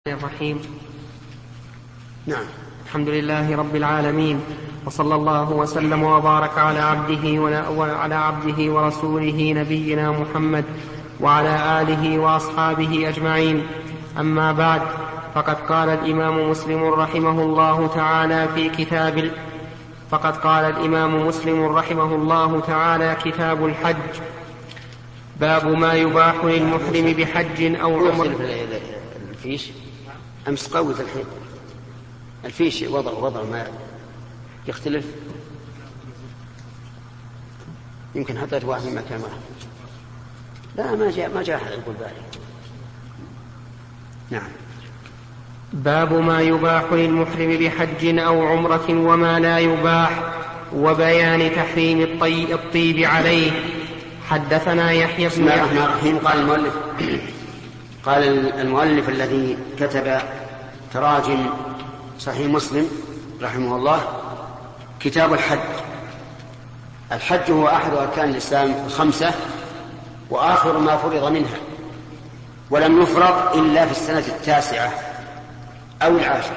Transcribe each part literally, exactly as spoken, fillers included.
الرحيم. نعم. الحمد لله رب العالمين، وصلى الله وسلم وبارك على عبده وعلى عبده ورسوله نبينا محمد وعلى آله وأصحابه أجمعين. أما بعد، فقد قال الإمام مسلم رحمه الله تعالى في كتاب فقد قال الإمام مسلم رحمه الله تعالى كتاب الحج: باب ما يباح للمحرم بحج أو عمرة. الفيش أمس قوت الحين الفيش وضع وضع ما يختلف، يمكن حطيت واحد من مكان واحد. لا ما جاء ما جاء أحد يقول بالي. نعم. باب ما يباح للمحرم بحج أو عمرة وما لا يباح، وبيان تحريم الطيب عليه. حدثنا يحيى بن بسم الله الرحمن الرحيم. قال المؤلف قال المؤلف الذي كتب تراجم صحيح مسلم رحمه الله: كتاب الحج. الحج هو أحد أركان الإسلام الخمسة، وآخر ما فرض منها، ولم يفرض إلا في السنة التاسعة أو العاشرة،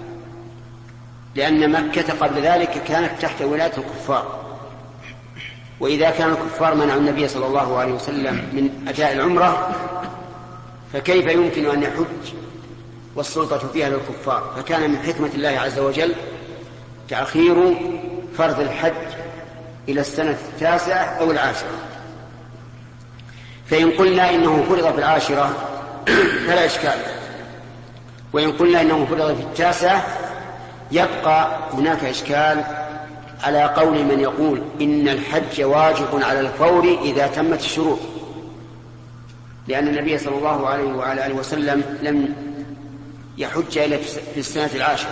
لأن مكة قبل ذلك كانت تحت ولاية الكفار، وإذا كان الكفار منعوا النبي صلى الله عليه وسلم من أداء العمرة، فكيف يمكن أن يحج والسلطة فيها للكفار؟ فكان من حكمة الله عز وجل تأخير فرض الحج إلى السنة التاسعة أو العاشرة. فإن قلنا إنه فرض في العاشرة فلا إشكال، وإن قلنا إنه فرض في التاسعة يبقى هناك إشكال على قول من يقول إن الحج واجب على الفور إذا تمت الشروط، لأن النبي صلى الله عليه وعلى آله وسلم لم يحج إلا في السنة العاشرة.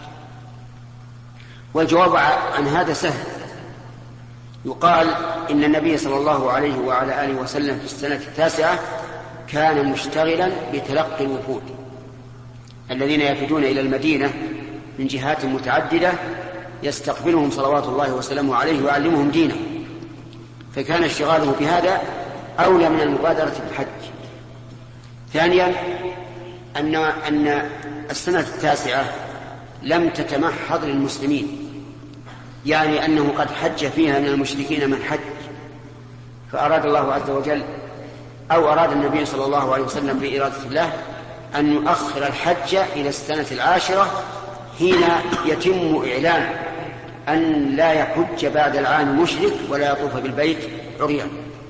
والجواب عن هذا سهل، يقال إن النبي صلى الله عليه وعلى آله وسلم في السنة التاسعة كان مشتغلا بتلقي الوفود الذين يفدون إلى المدينة من جهات متعددة، يستقبلهم صلوات الله وسلامه عليه ويعلمهم دينه، فكان اشتغاله بهذا أولى من المبادرة بالحج. ثانيا أن أن السنة التاسعة لم تتمحض للمسلمين، يعني أنه قد حج فيها من المشركين من حج، فأراد الله عز وجل أو أراد النبي صلى الله عليه وسلم بإرادة الله أن يؤخر الحج إلى السنة العاشرة، حين يتم إعلان أن لا يحج بعد العام مشرك ولا يطوف بالبيت عريان.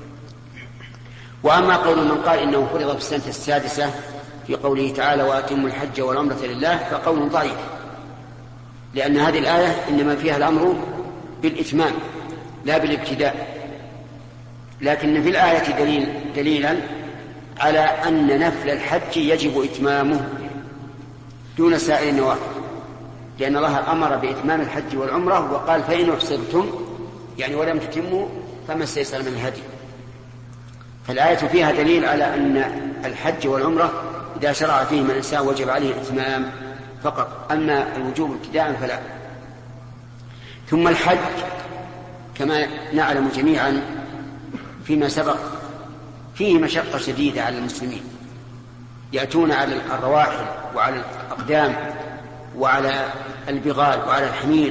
وأما قول من قال إنه فرض في السنة السادسة في قوله تعالى: وأتموا الحج والعمرة لله، فقول ضعيف، لأن هذه الآية إنما فيها الأمر بالإتمام لا بالابتداء، لكن في الآية دليل دليلا على أن نفل الحج يجب إتمامه دون سائر النوافل، لأن الله أمر بإتمام الحج والعمرة وقال: فإن أحصرتم يعني ولم تتموا فما استيسر من الهدي. فالآية فيها دليل على أن الحج والعمرة إذا شرع فيهما الإنسان وجب عليه الإتمام فقط، أما الوجوب ابتداء فلا. ثم الحج كما نعلم جميعا فيما سبق فيه مشقة شديدة على المسلمين، يأتون على الرواحل وعلى الأقدام وعلى البغال وعلى الحمير،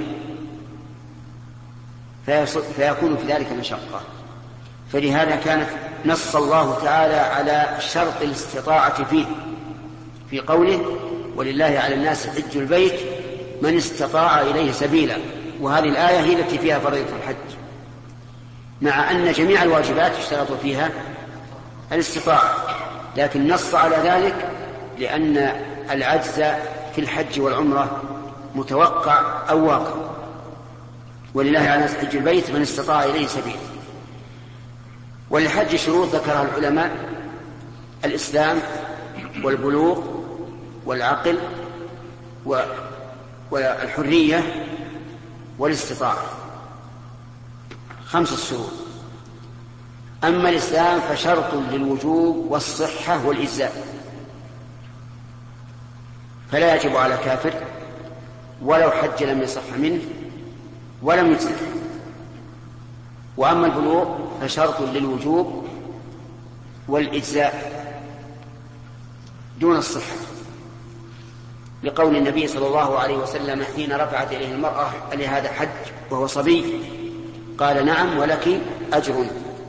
فيكون في ذلك مشقة. فلهذا كانت نص الله تعالى على شرط الاستطاعة فيه في قوله: ولله على الناس حج البيت من استطاع إليه سبيلا، وهذه الآية هي التي فيها فريضة الحج، مع أن جميع الواجبات اشترط فيها الاستطاعة، لكن نص على ذلك لأن العجز في الحج والعمرة متوقع أو واقع. ولله على الناس حج البيت من استطاع إليه سبيلا. وللحج شروط ذكرها العلماء: الإسلام والبلوغ والعقل والحرية والاستطاعة، خمس شروط. أما الإسلام فشرط للوجوب والصحة والإجزاء، فلا يجب على كافر ولو حج لم يصح منه ولم يجزئ. وأما البلوغ فشرط لقول النبي صلى الله عليه وسلم حين رفعت إليه المرأة لهذا حج وهو صبي قال نعم ولك أجر.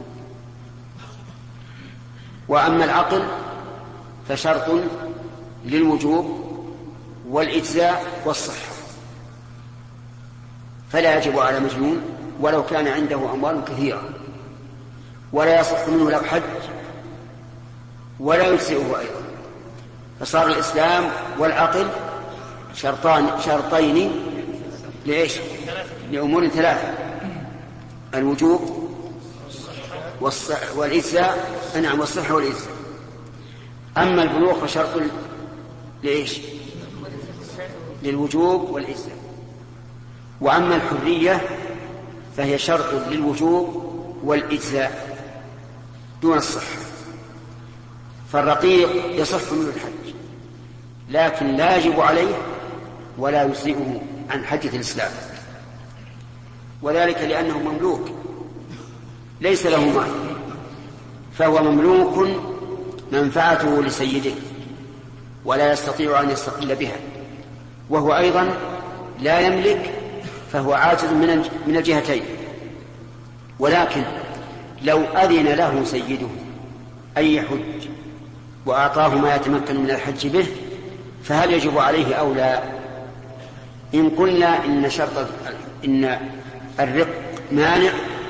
وأما العقل فشرط للوجوب والإجزاء والصحة، فلا يجب على مجنون ولو كان عنده أموال كثيرة، ولا يصح منه لو حج ولا يجزئه أيضا. فصار الإسلام والعقل شرطان شرطين لإيش؟ لأمور ثلاثة: الوجوب والإجزاء، نعم، والصحة والإجزاء. أما البلوغ فشرط لإيش؟ للوجوب والإجزاء. وأما الحرية فهي شرط للوجوب والإجزاء دون الصحة. فالرقيق يصح منه الحج لكن لا يجب عليه ولا يجزئه عن حجة الإسلام، وذلك لأنه مملوك ليس له مال، فهو مملوك منفعته لسيده ولا يستطيع أن يستقل بها، وهو أيضا لا يملك، فهو عاجز من الجهتين. ولكن لو أذن له سيده أن يحج وأعطاه ما يتمكن من الحج به فهل يجب عليه أو لا؟ إن قلنا إن شرط إن الرق مانع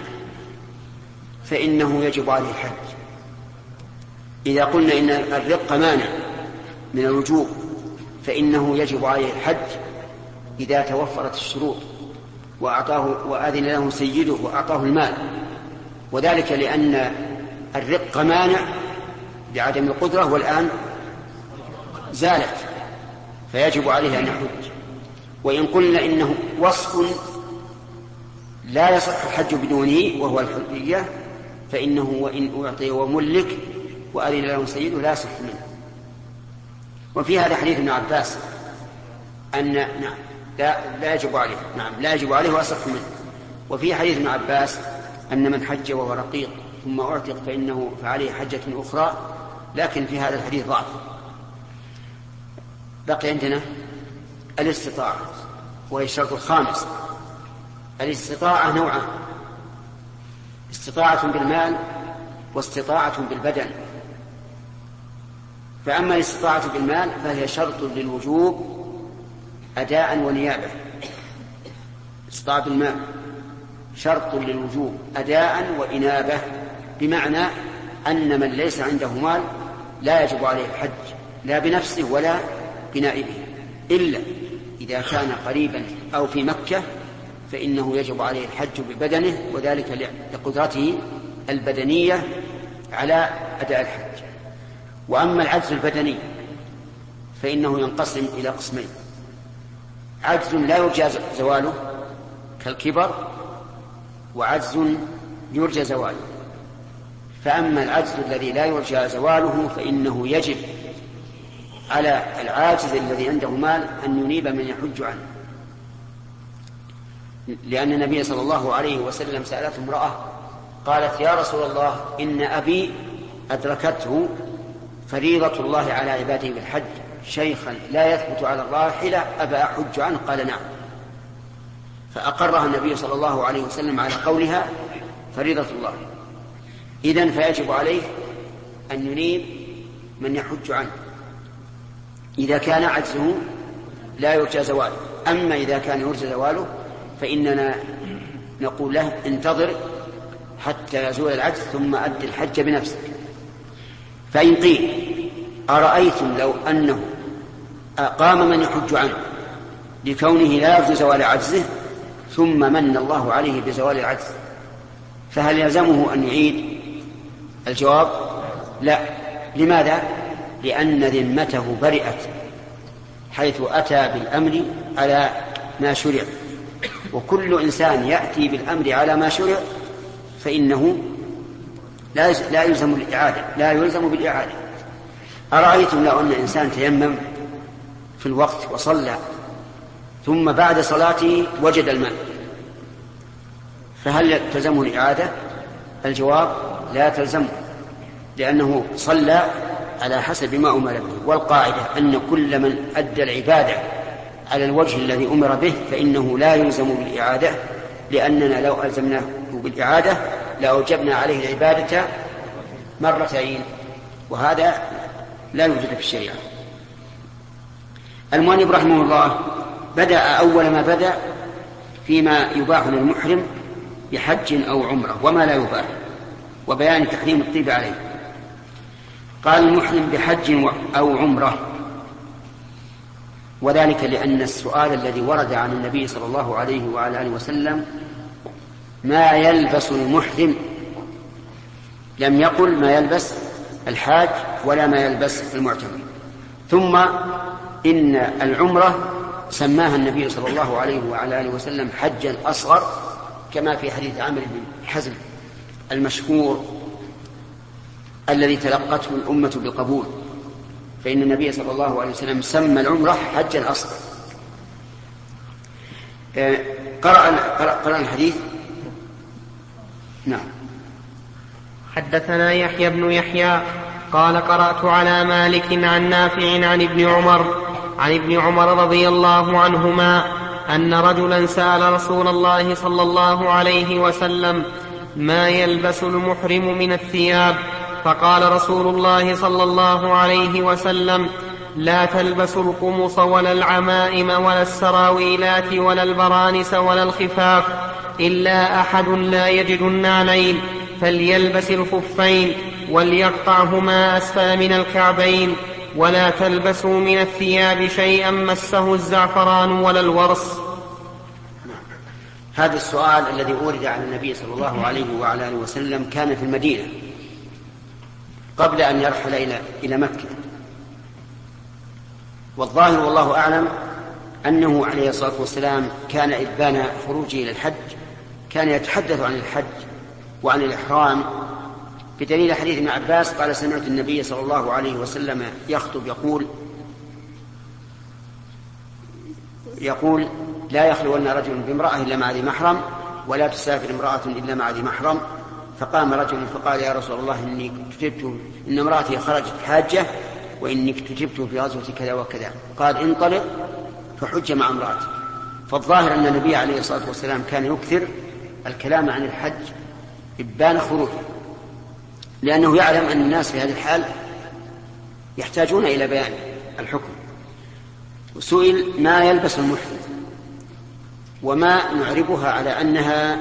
فإنه يجب عليه الحج. إذا قلنا إن الرق مانع من الوجوب فإنه يجب عليه الحج إذا توفرت الشروط وأعطاه وأذن له سيده وأعطاه المال، وذلك لأن الرق مانع بعدم القدرة والآن زالت فيجب عليه أن يحج. وإن قلنا إنه وصف لا يصح الحج بدونه وهو الحرية فإنه وإن أعطي وملك وأذن له سيده لا يصح منه. وفي هذا حديث ابن عباس أن نعم لا, لا يجب عليه نعم لا يجب عليه ويصح منه. وفي حديث ابن عباس أن من حج وهو رقيق ثم أعتق فإنه فعليه حجة أخرى، لكن في هذا الحديث ضعف. بقي عندنا الاستطاعة وهي الشرط الخامس. الاستطاعة نوعان: استطاعة بالمال واستطاعة بالبدن. فأما الاستطاعة بالمال فهي شرط للوجوب أداء ونيابة. استطاعة بالمال شرط للوجوب أداء وإنابة، بمعنى أن من ليس عنده مال لا يجب عليه الحج لا بنفسه ولا بنائبه، إلا إذا كان قريبا أو في مكة فإنه يجب عليه الحج ببدنه، وذلك لقدرته البدنية على أداء الحج. وأما العجز البدني فإنه ينقسم إلى قسمين: عجز لا يرجى زواله كالكبر، وعجز يرجى زواله. فأما العجز الذي لا يرجى زواله فإنه يجب على العاجز الذي عنده مال أن ينيب من يحج عنه، لأن النبي صلى الله عليه وسلم سألته امرأة قالت: يا رسول الله إن أبي أدركته فريضة الله على عباده بالحج شيخا لا يثبت على الراحلة أبا أحج عنه؟ قال: نعم. فأقرها النبي صلى الله عليه وسلم على قولها فريضة الله. إذن فيجب عليه أن ينيب من يحج عنه إذا كان عجزه لا يرجى زواله. أما إذا كان يرجى زواله فإننا نقول له: انتظر حتى يزول العجز ثم أد الحج بنفسك. فإن قيل: أرأيتم لو أنه قام من يحج عنه لكونه لا يرجو زوال عجزه ثم من الله عليه بزوال العجز فهل يلزمه أن يعيد؟ الجواب: لا. لماذا؟ لأن ذمته برئت حيث أتى بالأمر على ما شرع، وكل إنسان يأتي بالأمر على ما شرع فإنه لا يلزم الإعادة لا يلزم بالإعادة. أرأيتم لو أن إنسان تيمم في الوقت وصلى ثم بعد صلاته وجد الماء فهل تلزمه الإعادة؟ الجواب: لا تلزمه، لأنه صلى على حسب ما أمر به. والقاعدة أن كل من أدى العبادة على الوجه الذي أمر به فإنه لا يلزم بالإعادة، لأننا لو ألزمناه بالإعادة لأوجبنا عليه العبادة مرتين، وهذا لا يوجد في الشريعة. المؤلف رحمه الله بدأ أول ما بدأ فيما يباح للمحرم بحج أو عمرة وما لا يباح، وبيان تحريم الطيب عليه. قال المحرم بحج أو عمرة، وذلك لأن السؤال الذي ورد عن النبي صلى الله عليه وعلى آله وسلم ما يلبس المحرم، لم يقل ما يلبس الحاج ولا ما يلبس المعتمر. ثم إن العمرة سماها النبي صلى الله عليه وعلى آله وسلم حجا أصغر، كما في حديث عامر بن حزم المشهور الذي تلقته الأمة بقبول، فإن النبي صلى الله عليه وسلم سمى العمرة حجا أصغر. قرأ قرأ الحديث. نعم. حدثنا يحيى بن يحيى قال قرأت على مالك عن نافع عن ابن عمر عن ابن عمر رضي الله عنهما أن رجلا سأل رسول الله صلى الله عليه وسلم ما يلبس المحرم من الثياب، فقال رسول الله صلى الله عليه وسلم لا تلبسوا القمص ولا العمائم ولا السراويلات ولا البرانس ولا الخفاف، إلا أحد لا يجد النعلين فليلبس الخفين وليقطعهما أسفل من الكعبين، ولا تلبسوا من الثياب شيئا مسه الزعفران ولا الورس. هذا السؤال الذي أورد على النبي صلى الله عليه وعلى آله وسلم كان في المدينة قبل أن يرحل إلى إلى مكة، والظاهر والله أعلم أنه عليه الصلاة والسلام كان إبان خروجه إلى الحج كان يتحدث عن الحج وعن الإحرام، بدليل حديث ابن عباس قال سمعت النبي صلى الله عليه وسلم يخطب يقول يقول لا يخلون رجل بامرأة إلا مع ذي محرم، ولا تسافر امرأة إلا مع ذي محرم. فقام رجل فقال يا رسول الله إني كتبت إن امرأتي خرجت حاجة وإني كتبت في غزوة كذا وكذا. قال انطلق فحج مع امرأتي. فالظاهر أن النبي عليه الصلاة والسلام كان يكثر الكلام عن الحج إبان خروجه، لأنه يعلم أن الناس في هذه الحال يحتاجون إلى بيان الحكم. وسئل ما يلبس المحرم، وما نعربها على أنها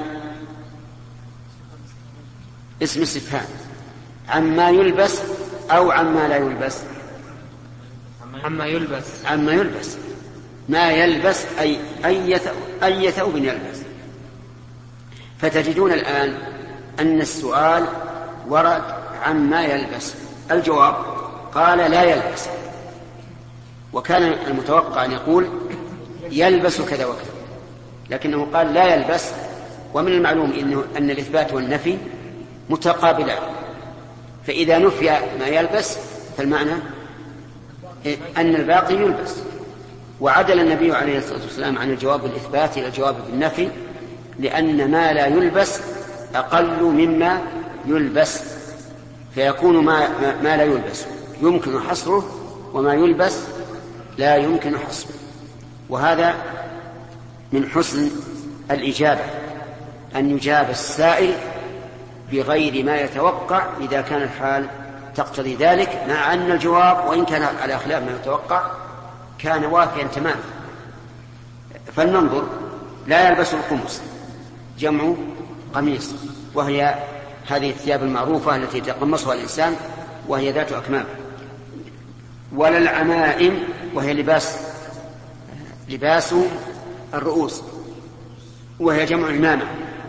اسم استفهام عما يلبس أو عما لا يلبس. عما يلبس عما يلبس ما يلبس أي أي أي ثوب يلبس. فتجدون الآن أن السؤال ورد عما يلبس، الجواب قال لا يلبس، وكان المتوقع أن يقول يلبس كذا وكذا، لكنه قال لا يلبس. ومن المعلوم إنه أن الإثبات والنفي متقابلان، فإذا نفي ما يلبس فالمعنى أن الباقي يلبس. وعدل النبي عليه الصلاة والسلام عن الجواب بالإثبات إلى الجواب بالنفي، لأن ما لا يلبس أقل مما يلبس، فيكون ما, ما لا يلبس يمكن حصره، وما يلبس لا يمكن حصره. وهذا من حسن الإجابة أن يجاب السائل بغير ما يتوقع إذا كان الحال تقتضي ذلك، مع أن الجواب وإن كان على خلاف ما يتوقع كان وافيا تماما. فلننظر. لا يلبس القمص جمع قميص، وهي هذه الثياب المعروفة التي يتقمصها الإنسان وهي ذات أكمام. ولا العمائم وهي لباس لباس الرؤوس وهي جمع عمامة.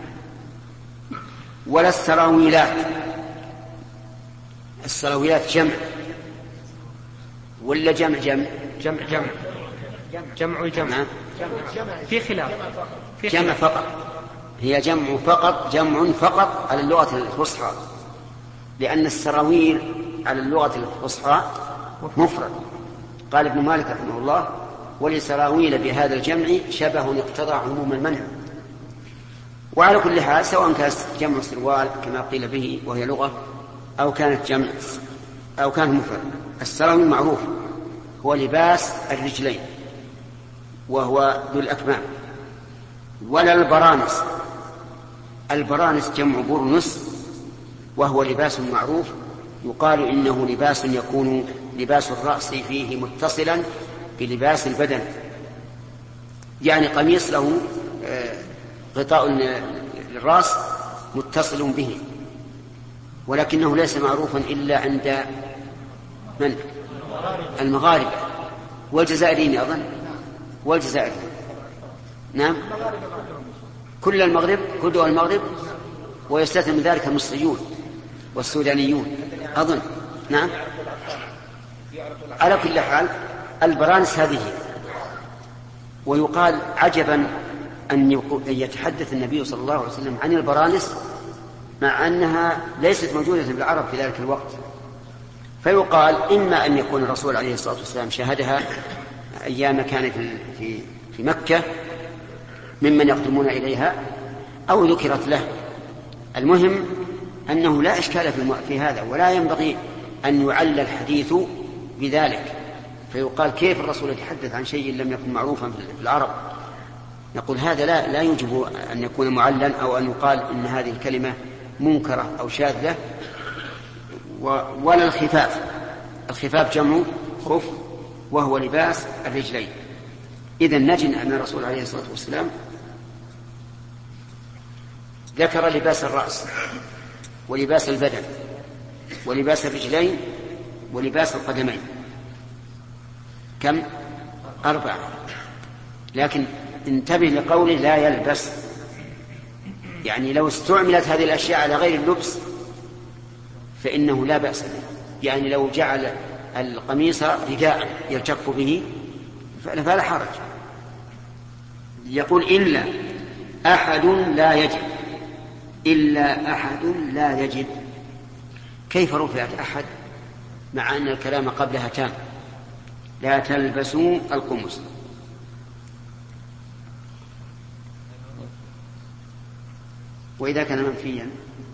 ولا السراويلات، السراويلات جمع ولا جمع جمع جمع جمع جمع جمع في خلاف في جمع فقط، هي جمع فقط جمع فقط على اللغة الفصحى، لأن السراويل على اللغة الفصحى مفرد. قال ابن مالك رحمه الله ولسراويل بهذا الجمع شبه اقتضى عموم المنع. وعلى كل حال سواء كانت جمع سروال كما قيل به وهي لغة، أو كانت جمع أو كان مفرد. السروي معروف هو لباس الرجلين وهو ذو الأكمام. ولا البرانس، البرانس جمع برنس وهو لباس معروف، يقال إنه لباس يكون لباس الرأس فيه متصلا بلباس البدن، يعني قميص له غطاء للرأس متصل به، ولكنه ليس معروفا إلا عند من؟ المغاربة والجزائريين أظن، والجزائريين نعم، كل المغرب، كل دول المغرب، ويستثنى من ذلك المصريون والسودانيون أظن. نعم، على كل حال البرانس هذه. ويقال عجبا أن يتحدث النبي صلى الله عليه وسلم عن البرانس مع أنها ليست موجودة بالعرب في ذلك الوقت، فيقال إما أن يكون الرسول عليه الصلاة والسلام شاهدها أيام كان في في مكة ممن يقدمون إليها أو ذكرت له. المهم أنه لا إشكال في هذا، ولا ينبغي أن يعلل الحديث بذلك، فيقال كيف الرسول يتحدث عن شيء لم يكن معروفا في العرب. نقول هذا لا, لا يجب أن يكون معلن أو أن يقال إن هذه الكلمة منكرة أو شاذة. ولا الخفاف، الخفاف جمع خف وهو لباس الرجلين. إذن نجد أن الرسول عليه الصلاة والسلام ذكر لباس الرأس ولباس البدن ولباس الرجلين ولباس القدمين، كم؟ أربعة. لكن انتبه لقوله لا يلبس، يعني لو استعملت هذه الأشياء على غير اللبس فإنه لا بأس به، يعني لو جعل القميص رداء يلتف به فلا حرج. يقول إلا أحد لا يجد، إلا أحد لا يجد. كيف رفعت أحد مع أن الكلام قبلها تام؟ لا تلبسوا القمص. وإذا كان منفيا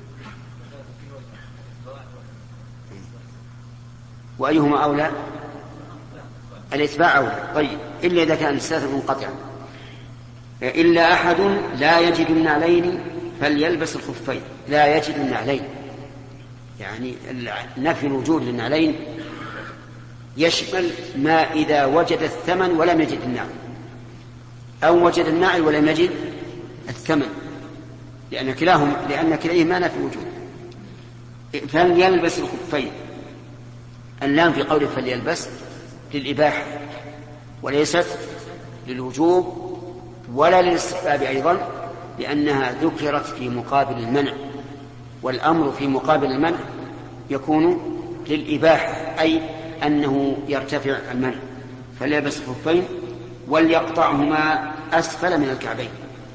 وأيهما أولى؟ الإتباع أولى. طيب، إلا إذا كان الاستثناء منقطعا. إلا أحد لا يجد النعلين فليلبس الخفين. لا يجد النعلين يعني نفي الوجود للنعلين يشمل ما إذا وجد الثمن ولم يجد النعل، أو وجد النعل ولم يجد الثمن، لأن كلاهم لأن كليهما نفي وجود. فليلبس الخفين، اللام في قوله فليلبس للإباحة وليست للوجوب ولا للاستحباب أيضا، لأنها ذكرت في مقابل المنع، والأمر في مقابل المنع يكون للإباحة، أي أنه يرتفع المنع. فليلبس الخفين وليقطعهما أسفل من الكعبين.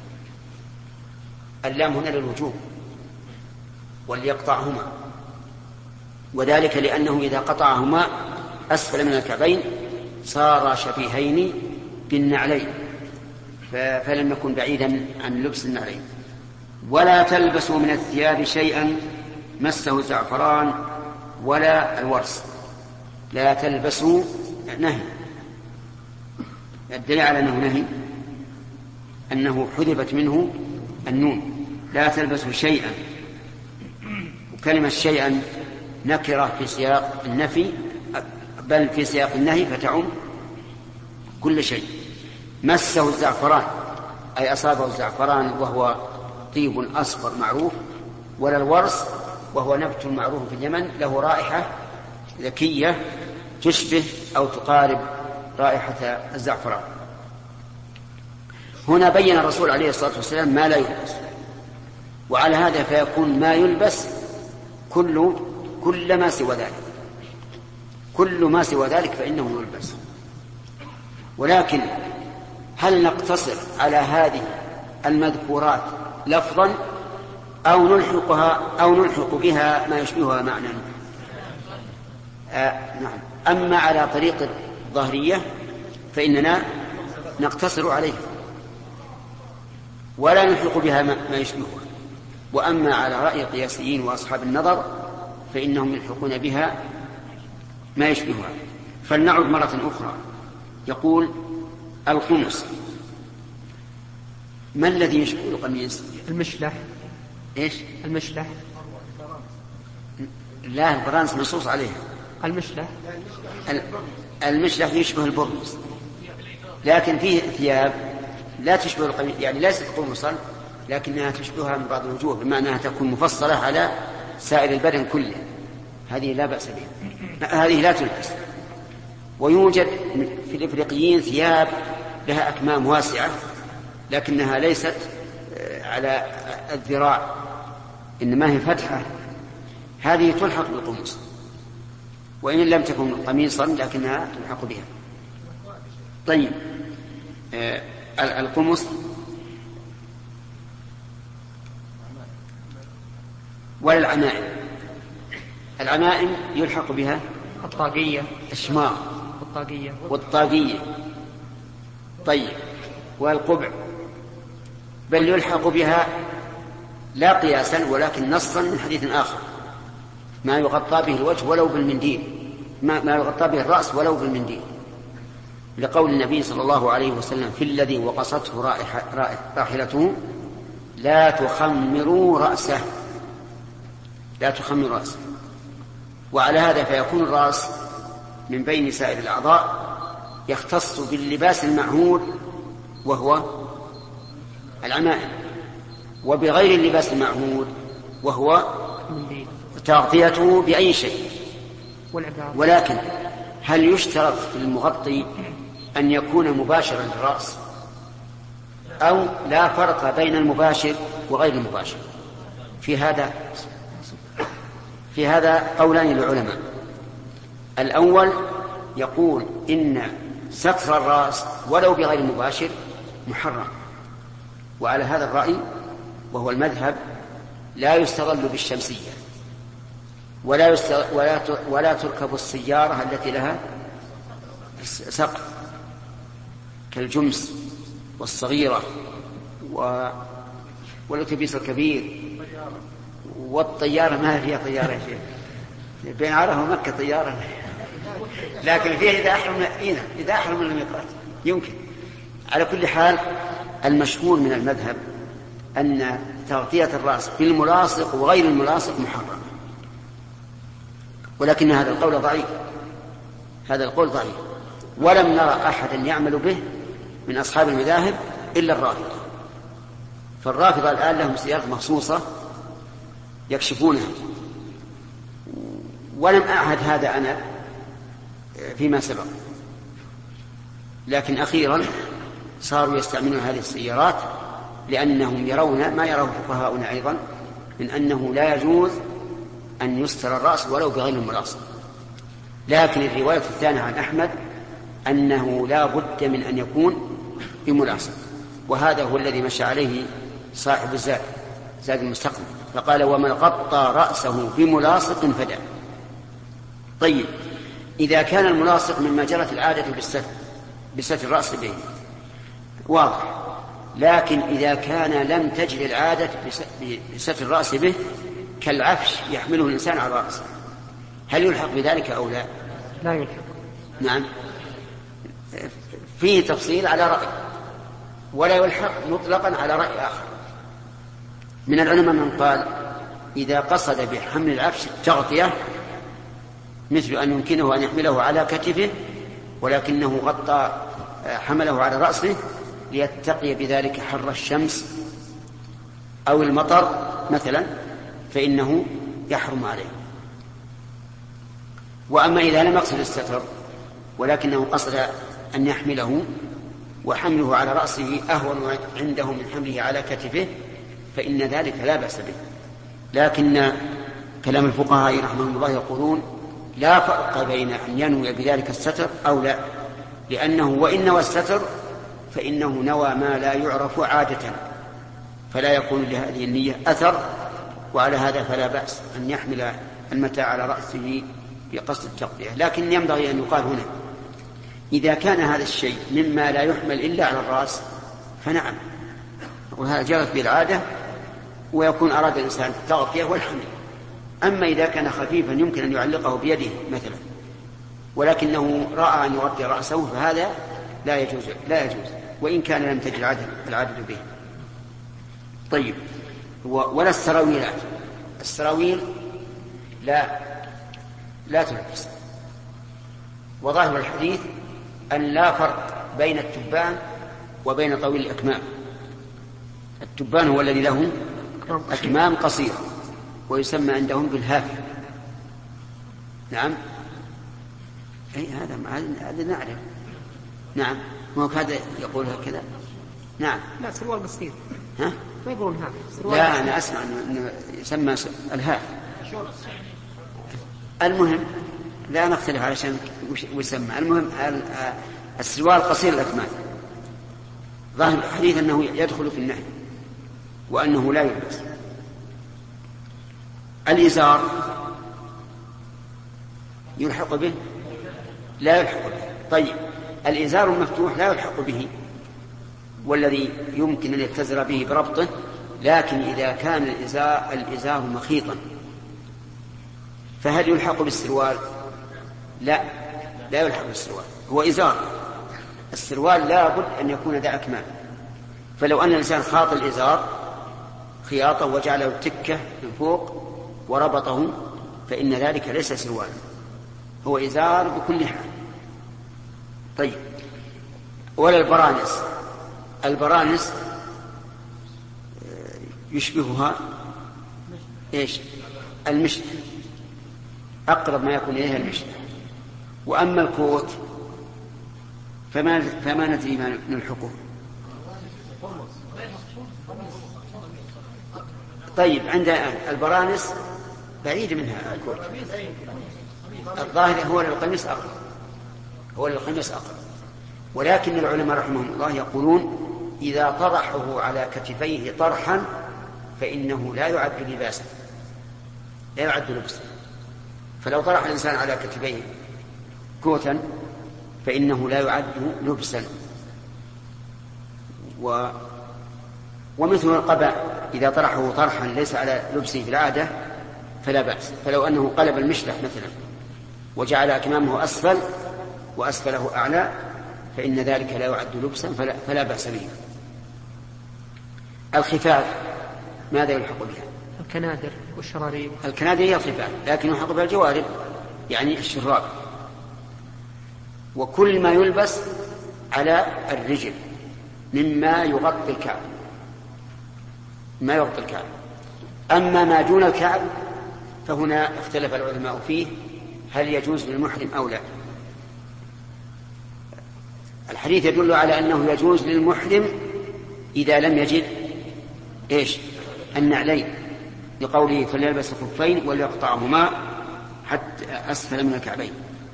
اللام هنا للوجوب، وليقطعهما، وذلك لأنه إذا قطعهما أسفل من الكعبين صار شبيهين بالنعلين، فلم يكن بعيدا عن لبس النعلين. ولا تلبسوا من الثياب شيئا مسه زعفران ولا الورس. لا تلبسوا نهي، الدليل على أنه نهي أنه حذفت منه النون. لا تلبسوا شيئا، وكلمة شيئا نكرة في سياق النفي بل في سياق النهي فتعم كل شيء. مسه الزعفران أي أصابه الزعفران وهو طيب أصفر معروف، ولا الورس وهو نبت معروف في اليمن له رائحة ذكية تشبه أو تقارب رائحة الزعفران. هنا بين الرسول عليه الصلاة والسلام ما لا يلبس، وعلى هذا فيكون ما يلبس كل كل ما سوى ذلك، كل ما سوى ذلك فإنه يلبس. ولكن هل نقتصر على هذه المذكورات لفظا أو نلحقها أو نلحق بها ما يشبهها معنى؟ آه نعم. أما على طريق الظاهرية فإننا نقتصر عليه ولا نلحق بها ما يشبهها، وأما على رأي القياسيين وأصحاب النظر فإنهم يلحقون بها ما يشبهها. فلنعد مرة أخرى. يقول القمص ما الذي يشبه القميص؟ المشلح. إيش؟ المشلح. لا، البرانس منصوص عليها. المشلح. المشلح يشبه البرنس، لكن فيه ثياب لا تشبه القميص، يعني ليست قمصا لكنها تشبهها من بعض الوجوه، بمعنى أنها تكون مفصلة على سائر البدن كله. هذه لا بأس بها، هذه لا تلبس. ويوجد في الإفريقيين ثياب لها أكمام واسعة لكنها ليست على الذراع، إنما هي فتحة، هذه تلحق بالقميص وإن لم تكن قميصا لكنها تلحق بها. طيب، آه القمص والعمائم. العمائم يلحق بها الطاقية، الشماغ والطاقية والطاقية. طيب، والقبع بل يلحق بها لا قياسا ولكن نصا من حديث آخر، ما يغطى به الوجه ولو بالمنديل، ما, ما يغطى به الرأس ولو بالمنديل، لقول النبي صلى الله عليه وسلم في الذي وقصته رائحة راحلته لا تخمروا رأسه، لا تخمروا رأسه. وعلى هذا فيكون الرأس من بين سائر الأعضاء يختص باللباس المعهود وهو العمائم، وبغير اللباس المعهود وهو تغطيته بأي شيء. ولكن هل يشترط في المغطي أن يكون مباشرا للرأس أو لا فرق بين المباشر وغير المباشر؟ في هذا في هذا قولان للعلماء. الأول يقول إن ستر الرأس ولو بغير مباشر محرم، وعلى هذا الرأي وهو المذهب لا يستغل بالشمسية ولا, يستغل ولا, ولا تركب السيارة التي لها سقف كالجمس والصغيرة والأتوبيس الكبير والطيارة. ما فيها طيارة يا شيخ، بين عرفة ومكة طيارة، لكن فيها إذا أحرم إذا أحرم من الميقات يمكن. على كل حال المشهور من المذهب أن تغطية الرأس بالملاصق وغير الملاصق محرم، ولكن هذا القول ضعيف، هذا القول ضعيف، ولم نرى أحدا يعمل به من أصحاب المذاهب إلا الرافضة. فالرافضة الآن لهم سيارات مخصوصة يكشفونها، ولم أعهد هذا أنا فيما سبق، لكن أخيرا صاروا يستعملون هذه السيارات لأنهم يرون ما يراه فقهاؤنا أيضا من أنه لا يجوز أن يستر الرأس ولو بغير الملاصق. لكن الرواية الثانية عن أحمد أنه لا بد من أن يكون بملاصق، وهذا هو الذي مشى عليه صاحب الزاد زاد المستقبل، فقال ومن غطى رأسه بملاصق فدع. طيب، إذا كان الملاصق مما جرت العادة بالستر بستر الرأس به واضح، لكن إذا كان لم تجري العادة بستر الرأس به كالعفش يحمله الإنسان على رأسه، هل يلحق بذلك أو لا؟ لا يلحق. نعم، فيه تفصيل على رأي، ولا يلحق مطلقا على رأي آخر. من العلماء من قال إذا قصد بحمل العفش التغطية مثل أن يمكنه أن يحمله على كتفه ولكنه غطى حمله على رأسه ليتقي بذلك حر الشمس أو المطر مثلا، فإنه يحرم عليه. وأما إذا لم يقصد الستر ولكنه قصد أن يحمله وحمله على رأسه أهون عنده من حمله على كتفه فإن ذلك لا بأس به. لكن كلام الفقهاء رحمهم الله يقولون لا فرق بين أن ينوي بذلك الستر أو لا، لأنه وإن نوى الستر فإنه نوى ما لا يعرف عادة فلا يكون لهذه النية أثر، وعلى هذا فلا بأس أن يحمل المتاع على رأسه بقصد التغطية. لكن ينبغي أن يقال هنا إذا كان هذا الشيء مما لا يحمل إلا على الرأس فنعم، وهذا جرت بالعادة ويكون أراد الإنسان التغطية والحمل. أما إذا كان خفيفا يمكن أن يعلقه بيده مثلا ولكنه رأى أن يغطي رأسه، فهذا لا يجوز لا يجوز وإن كان لم تجد العدل العدل به. طيب، ولا السراويلات، السراويل لا لا تلبس. وظاهر الحديث أن لا فرق بين التبان وبين طويل الأكمام. التبان هو الذي له أكمام قصيرة ويسمى عندهم بالهافي. نعم، أي هذا هذا نعرف. نعم، ما هذا يقول هكذا. نعم، لا سروال قصير. ها؟ ما يقولون هافي. لا، أنا أسمع أنه يسمى الهافي. المهم لا نختلف علشان ويسمى. المهم السروال قصير الأكمام. ظاهر الحديث أنه يدخل في النهي وأنه لا يلبس. الإزار يلحق به؟ لا يلحق به. طيب، الإزار المفتوح لا يلحق به، والذي يمكن أن يتزر به بربطه، لكن إذا كان الإزار, الإزار مخيطا فهل يلحق بالسروال؟ لا، لا يلحق بالسروال، هو إزار. السروال لا بد أن يكون ذا أكمام. فلو أن الإنسان خاط الإزار خياطة وجعله تكة من فوق وربطه فإن ذلك ليس سروالا، هو إزار بكل حال. طيب، ولا البرانس؟ البرانس يشبهها إيش؟ المشط، أقرب ما يكون إليها المشط. وأما الكوت فما, فما ندري ما نلحقه. طيب، عند البرانس بعيد منها الكوت. الظاهر هو للقميص أقرب، هو للقميص أقرب. ولكن العلماء رحمهم الله يقولون إذا طرحه على كتفيه طرحا فإنه لا يعد لباسا، لا يعد لبسا. فلو طرح الإنسان على كتفيه كوتا فإنه لا يعد لبسا. و... ومثل القباء إذا طرحه طرحا ليس على لبسه في العادة فلا بأس. فلو أنه قلب المشلح مثلا وجعل أكمامه أسفل وأسفله أعلى فإن ذلك لا يعد لبسا، فلا, فلا بأس به. الخفاف ماذا يلحق بها؟ الكنادر والشراريب. الكنادر هي الخفاف، لكن يلحق بها الجوارب، يعني الشراب. وكل ما يلبس على الرجل مما يغطي الكعب، ما يغطي الكعب. أما ما دون الكعب فهنا اختلف العلماء فيه هل يجوز للمحرم أو لا. الحديث يدل على أنه يجوز للمحرم إذا لم يجد إيش؟ النعلين، لقوله فليلبس الخفين وليقطعهما حتى أسفل من الكعبين.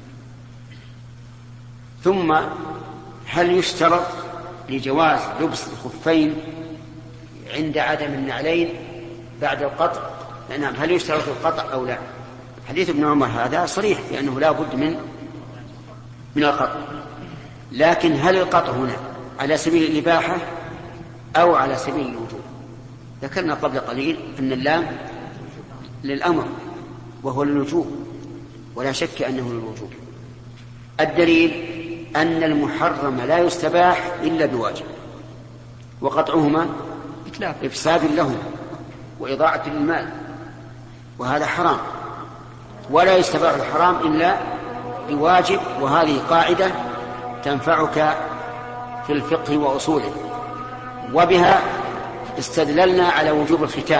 ثم هل يشترط لجواز لبس الخفين عند عدم النعلين بعد القطع؟ نعم، هل يشترط القطع أو لا؟ حديث ابن عمر هذا صريح لأنه لا بد من من القطع. لكن هل القطع هنا على سبيل الإباحة أو على سبيل الوجوب؟ ذكرنا قبل قليل أن اللام للأمر وهو للوجوب، ولا شك أنه للوجوب. الدليل أن المحرم لا يستباح إلا بواجب، وقطعهما إفساد لهما وإضاعة للمال، وهذا حرام. ولا يستباح الحرام إلا بواجب، وهذه قاعدة تنفعك في الفقه وأصوله. وبها استدللنا على وجوب الختان.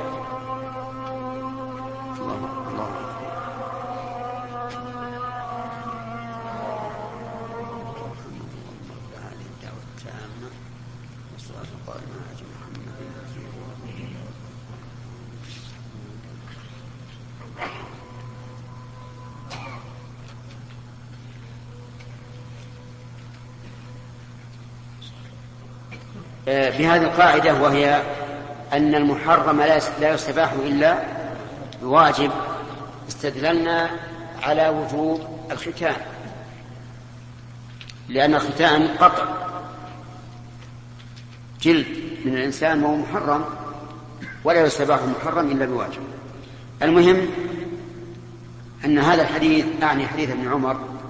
بهذه القاعدة، وهي أن المحرم لا يستباح إلا بواجب، استدللنا على وجوب الختان، لأن الختان قطع جلد من الإنسان وهو محرم، ولا يستباح المحرم إلا بواجب. المهم أن هذا الحديث، أعني حديث ابن عمر،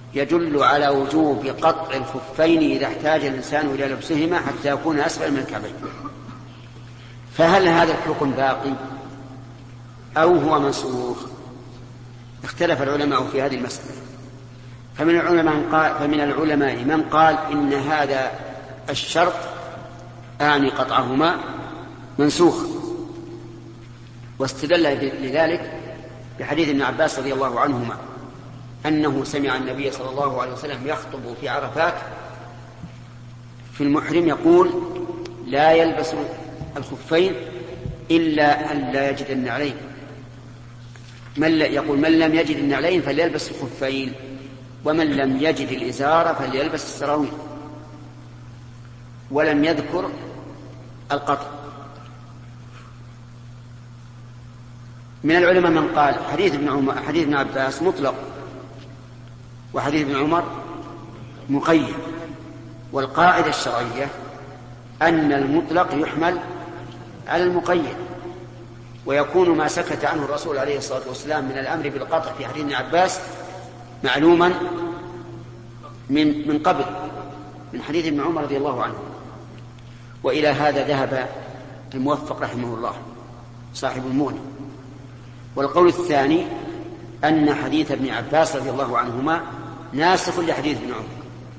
يدل على وجوب قطع الخفين إذا احتاج الإنسان إلى لبسهما حتى يكون أسفل من الكعبين. فهل هذا الحكم باقي أو هو منسوخ؟ اختلف العلماء في هذه المسألة. فمن العلماء من قال, فمن العلماء من قال إن هذا الشرط أعني قطعهما منسوخ، واستدل لذلك بحديث ابن عباس رضي الله عنهما أنه سمع النبي صلى الله عليه وسلم يخطب في عرفات في المحرم يقول: لا يلبس الخفين إلا أن لا يجد النعلين. من يقول: من لم يجد النعلين فليلبس الخفين، ومن لم يجد الإزار فليلبس السراويل، ولم يذكر القطع. من العلماء من قال حديث ابن عمر حديث ابن عباس مطلق، وحديث ابن عمر مقيد، والقاعدة الشرعية أن المطلق يحمل على المقيد، ويكون ما سكت عنه الرسول عليه الصلاة والسلام من الأمر بالقطع في حديث ابن عباس معلوما من من قبل من حديث ابن عمر رضي الله عنه. وإلى هذا ذهب الموفق رحمه الله صاحب المغني. والقول الثاني أن حديث ابن عباس رضي الله عنهما ناسخ لحديث ابن عمر،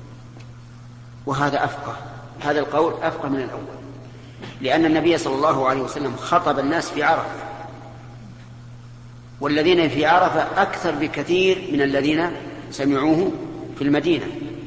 وهذا أفقه، هذا القول أفقه من الأول، لأن النبي صلى الله عليه وسلم خطب الناس في عرفة، والذين في عرفة أكثر بكثير من الذين سمعوه في المدينة.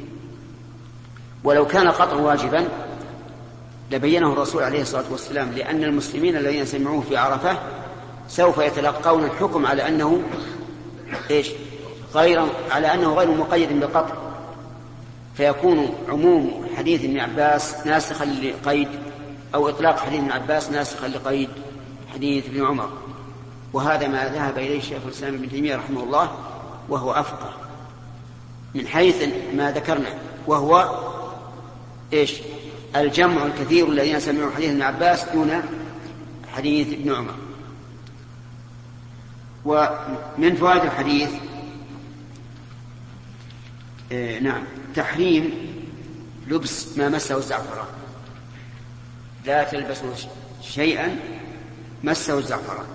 ولو كان قطع واجبا لبينه الرسول عليه الصلاة والسلام، لأن المسلمين الذين سمعوه في عرفة سوف يتلقون الحكم على أنه إيش؟ غير على أنه غير مقيد بالقطع، فيكون عموم حديث ابن عباس ناسخا لقيد، أو إطلاق حديث ابن عباس ناسخا لقيد حديث ابن عمر. وهذا ما ذهب إليه الشيخ الإسلام ابن تيمية رحمه الله، وهو أفقه من حيث ما ذكرنا، وهو إيش؟ الجمع الكثير الذين سمعوا حديث ابن عباس دون حديث ابن عمر. ومن فوائد الحديث آه نعم تحريم لبس ما مسه الزعفران، لا تلبسوا شيئا مسه الزعفران.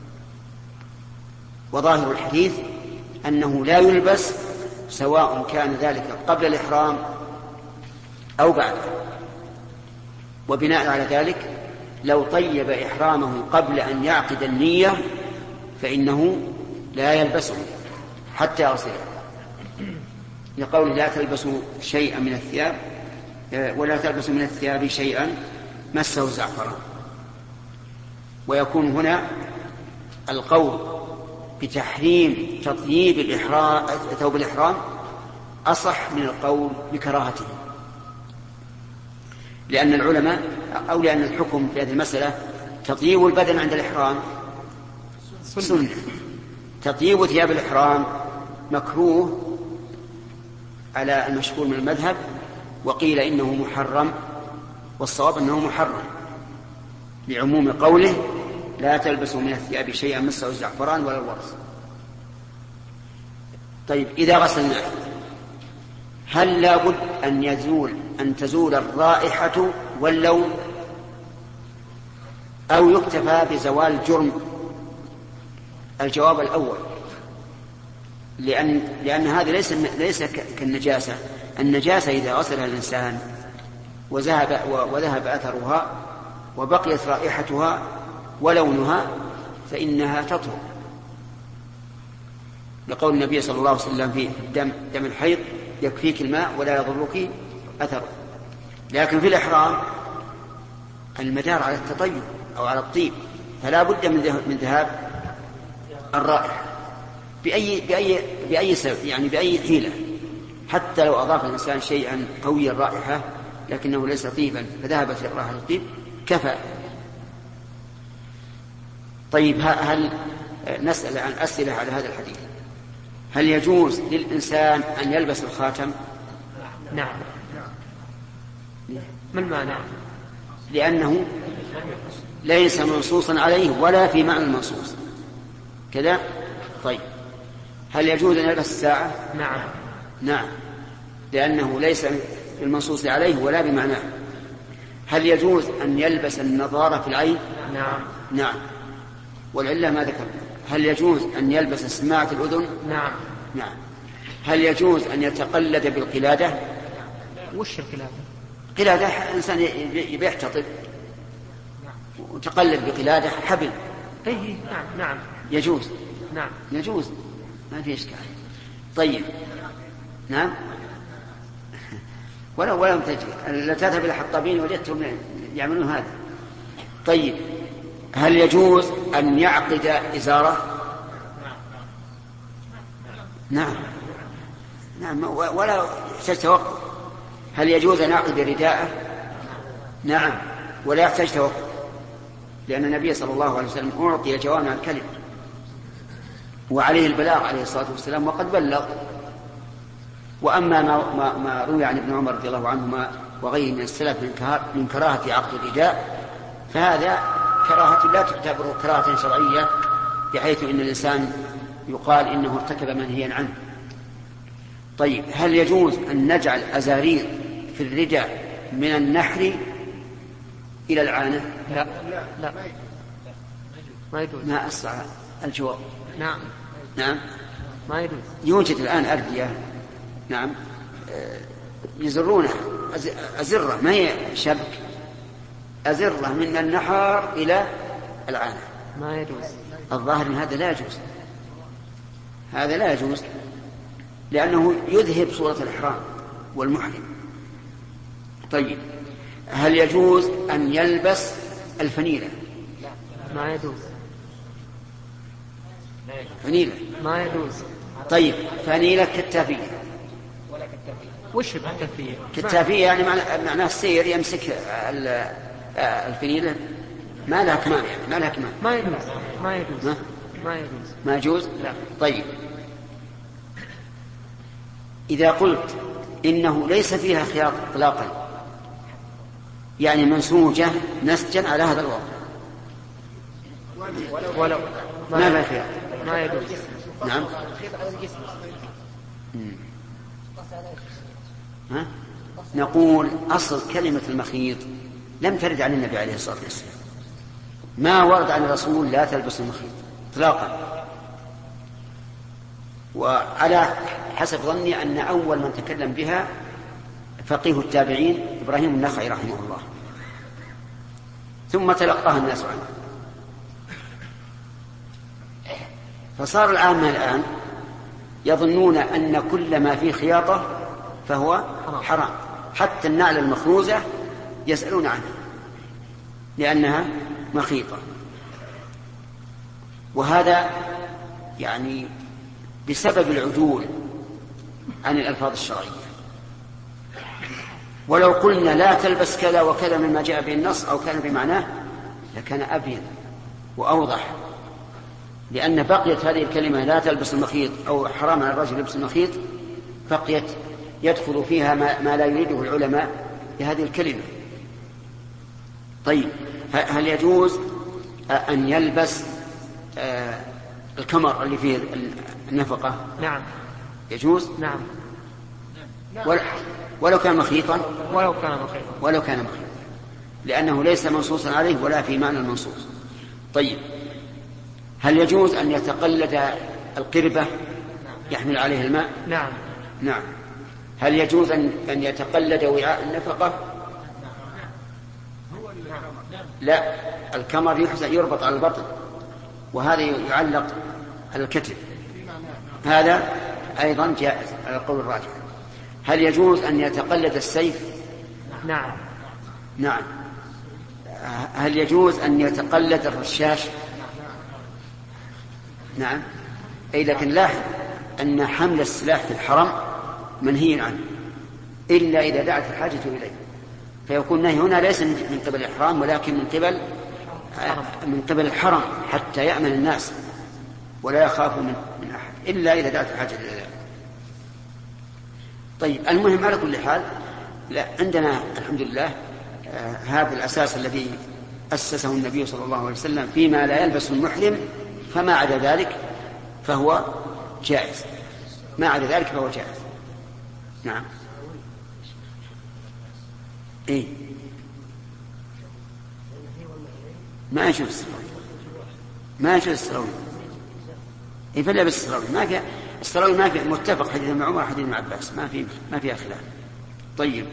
وظاهر الحديث أنه لا يلبس سواء كان ذلك قبل الإحرام أو بعده. وبناء على ذلك لو طيب إحرامه قبل أن يعقد النية فإنه لا يلبسه حتى يغسله، لقول لا تلبسوا شيئا من الثياب ولا تلبسوا من الثياب شيئا مسه الزعفران. ويكون هنا القول بتحريم تطييب الإحرام ثوب الإحرام أصح من القول بكراهته، لأن العلماء أو لأن الحكم في هذه المسألة تطيب البدن عند الإحرام سنة، تطيب ثياب الإحرام مكروه على المشهور من المذهب، وقيل إنه محرم، والصواب أنه محرم لعموم قوله لا تلبسوا من الثياب شيئا مسه الزعفران ولا الورس. طيب إذا غسلناه هل لا بد أن يزول أن تزول الرائحة واللون، أو يكتفى بزوال الجرم؟ الجواب الأول، لأن, لأن هذا ليس, ليس كالنجاسة. النجاسة إذا غسلها الإنسان وذهب, وذهب أثرها وبقيت رائحتها ولونها فإنها تطهر، لقول النبي صلى الله عليه وسلم في دم, دم الحيض يكفيك الماء ولا يضرك أثر. لكن في الإحرام المدار على التطيب أو على الطيب، فلا بد من ذهاب الرائحة بأي, بأي, بأي سبب، يعني بأي حيلة، حتى لو أضاف الإنسان شيئا قوي الرائحة لكنه ليس طيبا فذهبت رائحة الطيب كفى. طيب هل نسأل عن أسئلة على هذا الحديث؟ هل يجوز للإنسان أن يلبس الخاتم؟ نعم. ما المانع؟ لأنه ليس منصوصا عليه ولا في معنى المنصوص كذا. طيب هل يجوز أن يلبس الساعة؟ نعم. نعم، لأنه ليس بالمنصوص عليه ولا بمعناه. هل يجوز أن يلبس النظارة في العين؟ نعم. نعم، والعلة ما ذكر. هل يجوز أن يلبس السماعة الأذن؟ نعم. نعم. هل يجوز أن يتقلد بالقلادة؟ وش القلادة؟ قلادة إنسان يحتطب وتقلد بقلادة حبل. أيه نعم نعم يجوز. نعم يجوز، ما في إشكال. طيب نعم. ولو ولم تجد لا تذهب إلى حطابين وجدتهم يعملون هذا. طيب هل يجوز أن يعقد إزارة؟ نعم نعم، ولا يحتاج توقف. هل يجوز أن يعقد رداءه؟ نعم، ولا يحتاج توقف، لأن النبي صلى الله عليه وسلم أعطي جوامع الكلم وعليه البلاغ عليه الصلاة والسلام وقد بلغ. وأما ما, ما, ما روي عن ابن عمر رضي الله عنهما وغيره من السلف من كراهة عقد الرداء، فهذا كراهة لا تعتبر كراهة شرعية، بحيث إن الإنسان يقال إنه ارتكب منهيا عنه. طيب هل يجوز أن نجعل أزارير في الرداء من النحر إلى العانة؟ لا لا ما يجوز. ما أسرع الجواب. نعم نعم ما يجوز. يوجد الآن أردية نعم يزرونها أزرة، ما هي شبك، أزرة من النحر إلى العانة. ما يجوز. الظاهر من هذا لا يجوز، هذا لا يجوز لأنه يذهب صورة الإحرام والمحرم. طيب هل يجوز أن يلبس الفنيلة؟ ما يجوز. فنيلة ما يجوز. طيب فنيلة كتافية. وش الكتافية؟ كتافية يعني معناه السير يمسك الفنيلة، ما لها كمام، يعني ما لها كمام. ما يجوز. ما يجوز. ما يجوز. ما يجوز. لا. طيب إذا قلت إنه ليس فيها خياط إطلاقا، يعني منسوجة نسجا على هذا الوضع، ولو ما فيها خياط، ما يجوز. نعم. ها؟ نقول أصل كلمة المخيط لم ترد عن النبي عليه الصلاة والسلام، ما ورد عن الرسول لا تلبس المخيط إطلاقا. وعلى حسب ظني أن أول من تكلم بها فقيه التابعين إبراهيم النخعي رحمه الله، ثم تلقاها الناس عنه. فصار العامة الآن يظنون أن كل ما فيه خياطة فهو حرام، حتى النعل المخروزة يسألون عنها لأنها مخيطة. وهذا يعني بسبب العدول عن الألفاظ الشرعية. ولو قلنا لا تلبس كذا وكذا مما جاء به النص أو كان بمعناه لكان أبين وأوضح، لأن بقيت هذه الكلمة لا تلبس المخيط أو حرام على الرجل لبس المخيط بقيت يدخل فيها ما, ما لا يريده العلماء بهذه الكلمة. طيب هل يجوز أن يلبس آه الكمر اللي فيه النفقة؟ نعم يجوز. نعم ولو كان مخيطا، ولو كان مخيطا ولو كان مخيطا لأنه ليس منصوصا عليه ولا في معنى المنصوص. طيب هل يجوز أن يتقلد القربة يحمل عليه الماء؟ نعم نعم. هل يجوز أن يتقلد وعاء النفقة؟ لا، الكمر يربط على البطن وهذا يعلق على الكتف، هذا أيضا جائز على القول الراجح. هل يجوز أن يتقلد السيف؟ نعم نعم. هل يجوز أن يتقلد الرشاش؟ نعم. أي لكن لاحظ أن حمل السلاح في الحرم منهي عنه إلا إذا دعت الحاجة إليه، فيكون النهي هنا ليس من قبل الإحرام ولكن من قبل من قبل الحرم حتى يأمن الناس ولا يخافوا من, من أحد إلا إذا دعت الحاجة إلى ذلك. طيب المهم على كل حال لا عندنا الحمد لله آه هذا الأساس الذي أسسه النبي صلى الله عليه وسلم فيما لا يلبس المحرم، فما عدا ذلك فهو جائز، ما عدا ذلك فهو جائز. نعم. إيه ما يجوز السراويل، ما يجوز السراويل. إيه فليلبس السراويل، ما في السراويل ما في متفق، حديث ابن عمر حديث ابن عباس ما في ما فيها خلاف. طيب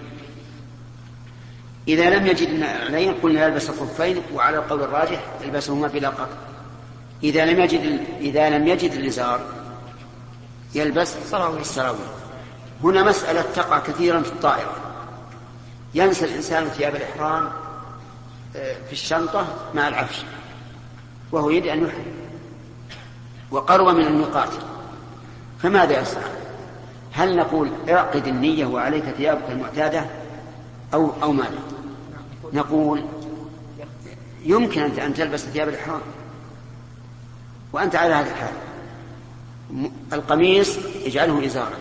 إذا لم يجد النعلين قلنا يلبس الخفين، وعلى القول الراجح يلبسهما بلا قطع. إذا لم يجد إذا لم يجد الإزار يلبس السراويل. هنا مسألة تقع كثيرا في الطائرة، ينسى الإنسان ثياب الإحرام في الشنطة مع العفش وهو يريد أن يحرم وقرب من الميقات، فماذا يصنع؟ هل نقول اعقد النية وعليك ثيابك المعتادة أو أو ماذا؟ نقول يمكن أن تلبس ثياب الإحرام وأنت على هذا الحال. القميص يجعله إزارا،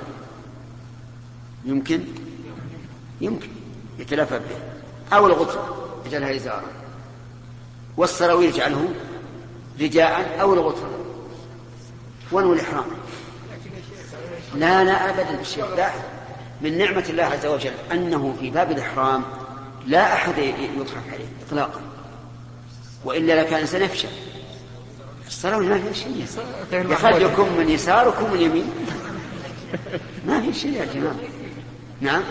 يمكن يمكن يتلفى به، أو الغطرة يجعلها إزارا، والسراويل يجعله رداء أو الغطرة، ونوى الإحرام. لا لا أبدا الشيء لا، من نعمة الله عز وجل أنه في باب الإحرام لا أحد يضحك عليه إطلاقا، وإلا لكان سنفشل. السراويل ما فيه شيء، يخليكم من يساركم من يمين، ما في شيء يا جماعة. نعم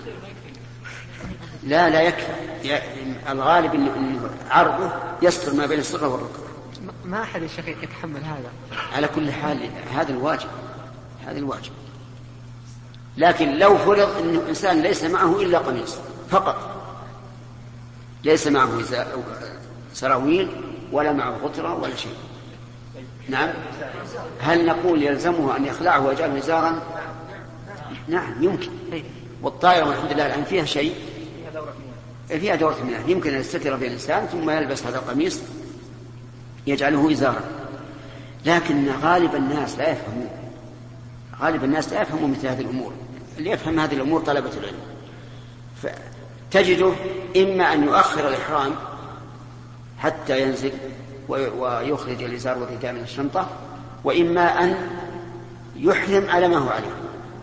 لا لا يكفي، الغالب أن عرضه يستر ما بين السرة والركبة. ما أحد يا شيخ يتحمل هذا. على كل حال هذا الواجب، هذا الواجب. لكن لو فرض أن الإنسان ليس معه إلا قميص فقط، ليس معه سراويل ولا معه غطرة ولا شيء، نعم، هل نقول يلزمه أن يخلعه ويجعله إزارا؟ نعم يمكن. والطائرة والحمد لله الآن فيها شيء، فيها دورة مياه، يمكن أن يستتر بها الإنسان ثم يلبس هذا القميص يجعله إزارا. لكن غالب الناس لا يفهمون، غالب الناس لا يفهمون مثل هذه الأمور. اللي يفهم هذه الأمور طلبة العلم، فتجده إما أن يؤخر الإحرام حتى ينزل ويخرج الإزار والرداء من الشنطة، وإما أن يحرم على ما هو عليه.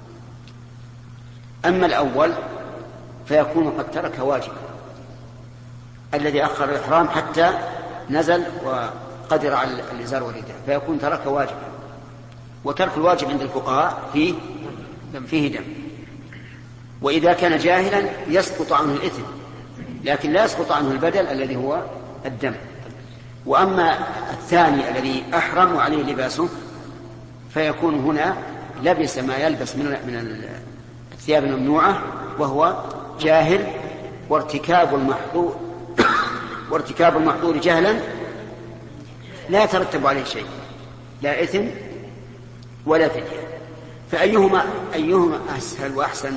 أما الأول فيكون قد ترك واجبا، الذي أخر الإحرام حتى نزل وقدر على الإزار والرداء فيكون ترك واجبا، وترك الواجب عند الفقهاء فيه فيه دم. وإذا كان جاهلا يسقط عنه الإثم، لكن لا يسقط عنه البدل الذي هو الدم. وأما الثاني الذي أحرم عليه لباسه فيكون هنا لبس ما يلبس من من الثياب الممنوعة وهو جاهل، وارتكاب المحظور وارتكاب المحظور جهلا لا يترتب عليه شيء، لا إثم ولا فدية. فأيهما أيهما أسهل وأحسن؟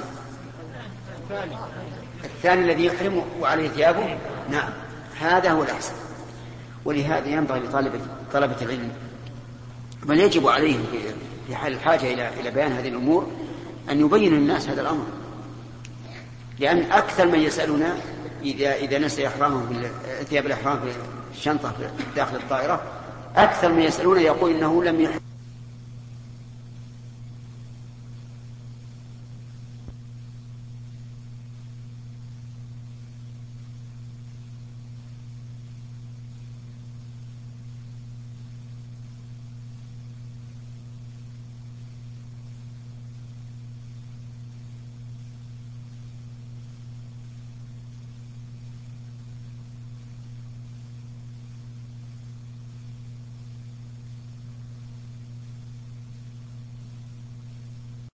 الثاني الذي يحرم وعليه ثيابه، نعم هذا هو الأحسن. ولهذا ينبغي لطالب طلبة العلم بل يجب عليهم في حال الحاجة إلى إلى بيان هذه الأمور أن يبين للناس هذا الأمر، لأن أكثر من يسألنا إذا إذا نسي إحرامه ثياب الإحرام في الشنطة داخل الطائرة، أكثر من يسألون يقول إنه لم يحرم